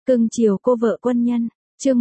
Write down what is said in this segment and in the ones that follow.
Cưng chiều cô vợ quân nhân, chương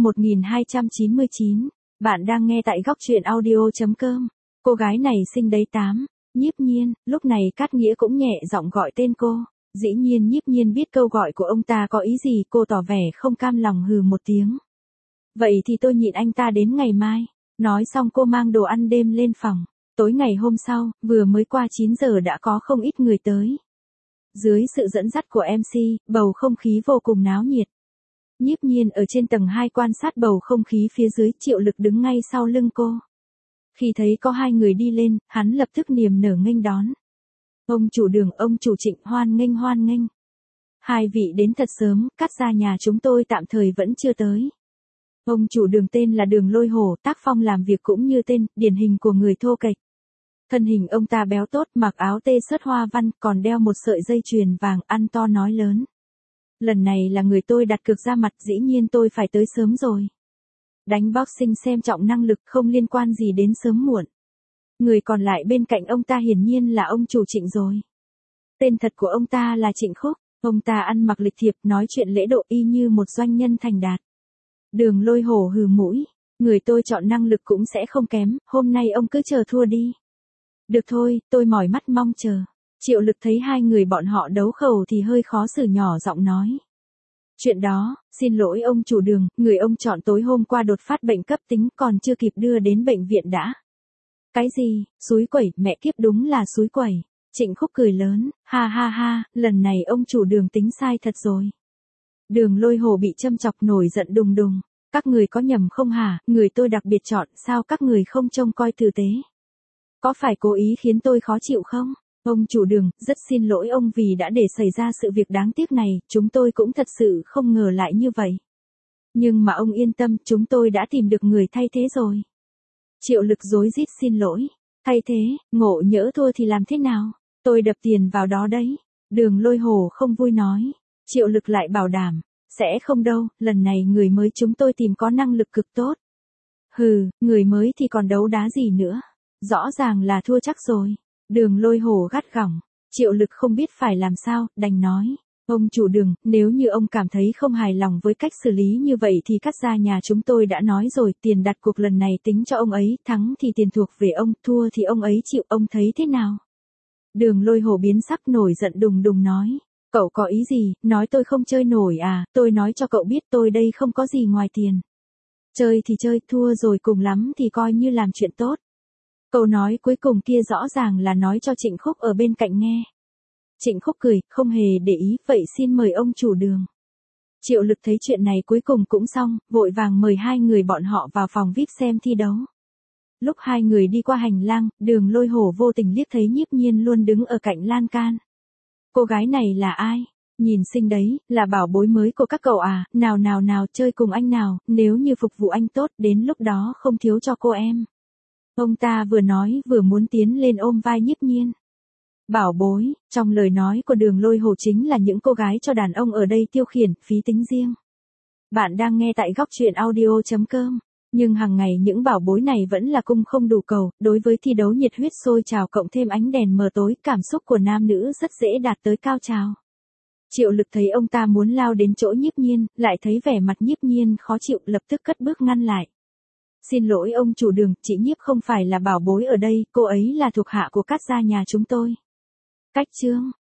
1299, bạn đang nghe tại góc truyện audio.com. Cô gái này xinh đấy 8, Nhiếp Nhiên, lúc này Cát Nghĩa cũng nhẹ giọng gọi tên cô. Dĩ nhiên Nhiếp Nhiên biết câu gọi của ông ta có ý gì, cô tỏ vẻ không cam lòng hừ một tiếng. Vậy thì tôi nhịn anh ta đến ngày mai. Nói xong cô mang đồ ăn đêm lên phòng. Tối ngày hôm sau, vừa mới qua 9 giờ đã có không ít người tới. Dưới sự dẫn dắt của MC, bầu không khí vô cùng náo nhiệt. Nhiếp Nhiên ở trên tầng 2 quan sát bầu không khí phía dưới, Triệu Lực đứng ngay sau lưng cô. Khi thấy có hai người đi lên, hắn lập tức niềm nở nghênh đón. Ông chủ Đường, ông chủ Trịnh, hoan nghênh hoan nghênh. Hai vị đến thật sớm, Cát gia nhà chúng tôi tạm thời vẫn chưa tới. Ông chủ Đường tên là Đường Lôi Hổ, tác phong làm việc cũng như tên, điển hình của người thô kệch. Thân hình ông ta béo tốt, mặc áo tê xớt hoa văn, còn đeo một sợi dây chuyền vàng, ăn to nói lớn. Lần này là người tôi đặt cược ra mặt, dĩ nhiên tôi phải tới sớm rồi. Đánh boxing xem trọng năng lực, không liên quan gì đến sớm muộn. Người còn lại bên cạnh ông ta hiển nhiên là ông chủ Trịnh rồi. Tên thật của ông ta là Trịnh Khúc, ông ta ăn mặc lịch thiệp, nói chuyện lễ độ y như một doanh nhân thành đạt. Đường Lôi Hổ hừ mũi, người tôi chọn năng lực cũng sẽ không kém, hôm nay ông cứ chờ thua đi. Được thôi, tôi mỏi mắt mong chờ. Triệu Lực thấy hai người bọn họ đấu khẩu thì hơi khó xử, nhỏ giọng nói. Chuyện đó, xin lỗi ông chủ Đường, người ông chọn tối hôm qua đột phát bệnh cấp tính, còn chưa kịp đưa đến bệnh viện đã. Cái gì, xúi quẩy, mẹ kiếp đúng là xúi quẩy. Trịnh Khúc cười lớn, ha ha ha, lần này ông chủ Đường tính sai thật rồi. Đường Lôi Hổ bị châm chọc nổi giận đùng đùng. Các người có nhầm không hả, người tôi đặc biệt chọn, sao các người không trông coi tử tế? Có phải cố ý khiến tôi khó chịu không? Ông chủ Đường, rất xin lỗi ông vì đã để xảy ra sự việc đáng tiếc này, chúng tôi cũng thật sự không ngờ lại như vậy. Nhưng mà ông yên tâm, chúng tôi đã tìm được người thay thế rồi. Triệu Lực rối rít xin lỗi. Thay thế, ngộ nhỡ thua thì làm thế nào? Tôi đập tiền vào đó đấy. Đường Lôi Hổ không vui nói. Triệu Lực lại bảo đảm. Sẽ không đâu, lần này người mới chúng tôi tìm có năng lực cực tốt. Hừ, người mới thì còn đấu đá gì nữa. Rõ ràng là thua chắc rồi. Đường Lôi Hổ gắt gỏng. Triệu Lực không biết phải làm sao, đành nói. Ông chủ Đường, nếu như ông cảm thấy không hài lòng với cách xử lý như vậy thì Cát gia nhà chúng tôi đã nói rồi, tiền đặt cuộc lần này tính cho ông ấy, thắng thì tiền thuộc về ông, thua thì ông ấy chịu, ông thấy thế nào? Đường Lôi Hổ biến sắc, nổi giận đùng đùng nói. Cậu có ý gì, nói tôi không chơi nổi à, tôi nói cho cậu biết tôi đây không có gì ngoài tiền. Chơi thì chơi, thua rồi cùng lắm thì coi như làm chuyện tốt. Câu nói cuối cùng kia rõ ràng là nói cho Trịnh Khúc ở bên cạnh nghe. Trịnh Khúc cười, không hề để ý, vậy xin mời ông chủ Đường. Triệu Lực thấy chuyện này cuối cùng cũng xong, vội vàng mời hai người bọn họ vào phòng VIP xem thi đấu. Lúc hai người đi qua hành lang, Đường Lôi Hổ vô tình liếc thấy Nhiếp Nhiên luôn đứng ở cạnh lan can. Cô gái này là ai? Nhìn xinh đấy, là bảo bối mới của các cậu à, nào chơi cùng anh nào, nếu như phục vụ anh tốt, đến lúc đó không thiếu cho cô em. Ông ta vừa nói vừa muốn tiến lên ôm vai Nhiếp Nhiên. Bảo bối, trong lời nói của Đường Lôi Hổ chính là những cô gái cho đàn ông ở đây tiêu khiển, phí tính riêng. Bạn đang nghe tại góc truyện audio.com. Nhưng hàng ngày những bảo bối này vẫn là cung không đủ cầu, đối với thi đấu nhiệt huyết sôi trào cộng thêm ánh đèn mờ tối, cảm xúc của nam nữ rất dễ đạt tới cao trào. Triệu Lực thấy ông ta muốn lao đến chỗ Nhiếp Nhiên, lại thấy vẻ mặt Nhiếp Nhiên khó chịu, lập tức cất bước ngăn lại. Xin lỗi ông chủ Đường, chị Nhiếp không phải là bảo bối ở đây, cô ấy là thuộc hạ của Cát gia nhà chúng tôi. Cách chương,